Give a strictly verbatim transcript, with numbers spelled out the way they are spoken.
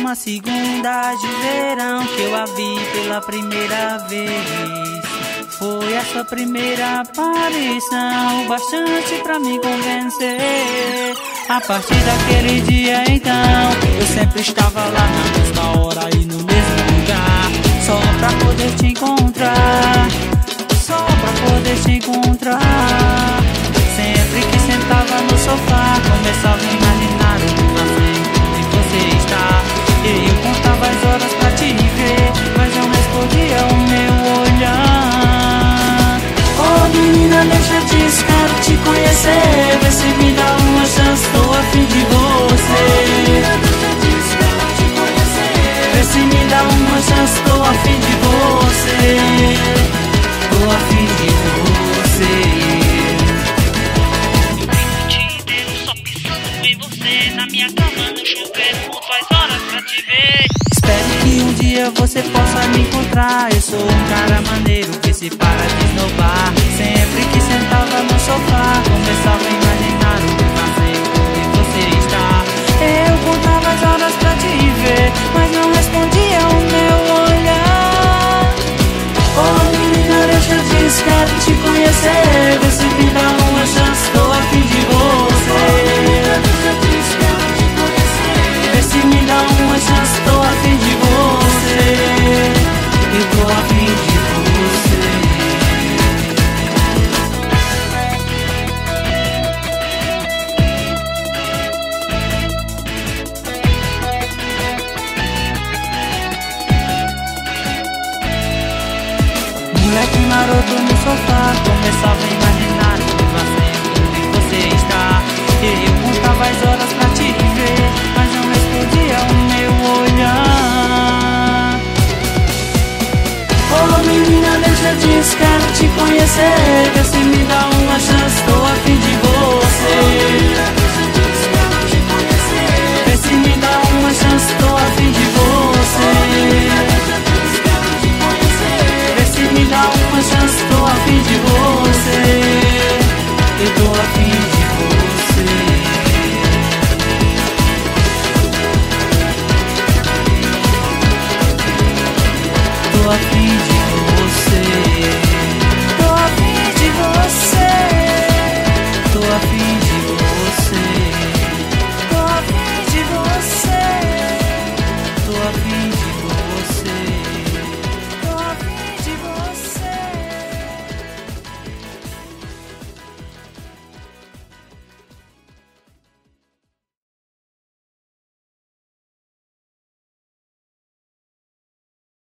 uma segunda de verão que eu a vi pela primeira vez. Foi a sua primeira aparição, o bastante pra me convencer. A partir daquele dia então, eu sempre estava lá na mesma hora e no mesmo lugar, só pra poder te encontrar, só pra poder te encontrar. Sempre que sentava no sofá, começava a imaginar o lugar onde você está. E eu contava as horas pra te ver, mas não respondia o meu olhar. Oh menina, deixa eu te quero te conhecer, vê se me dá uma chance, tô a fim de você. Vê se me dá uma chance, tô a fim de você. Tô a fim de você. Na minha cama, no chuveiro, conto as horas pra te ver. Espero que um dia você possa me encontrar. Eu sou um cara maneiro que se para de esnobar. Sempre que sentava no sofá, começava a imaginar o prazer onde você está. Eu contava as horas pra te ver, mas não respondia o meu olhar. Oh menina, deixa eu te quero te conhecer, vê se me dá uma chance, tô a fim de você. Vê se me dá uma chance, tô a fim de você. Eu tô a fim de você. Moleque maroto no sofá, começava a imaginar o vazio onde você está. E eu contava as horas pra te ver, mas não respondia o meu olhar. Oh menina, deixa eu te quero te conhecer, vê se me dá uma chance,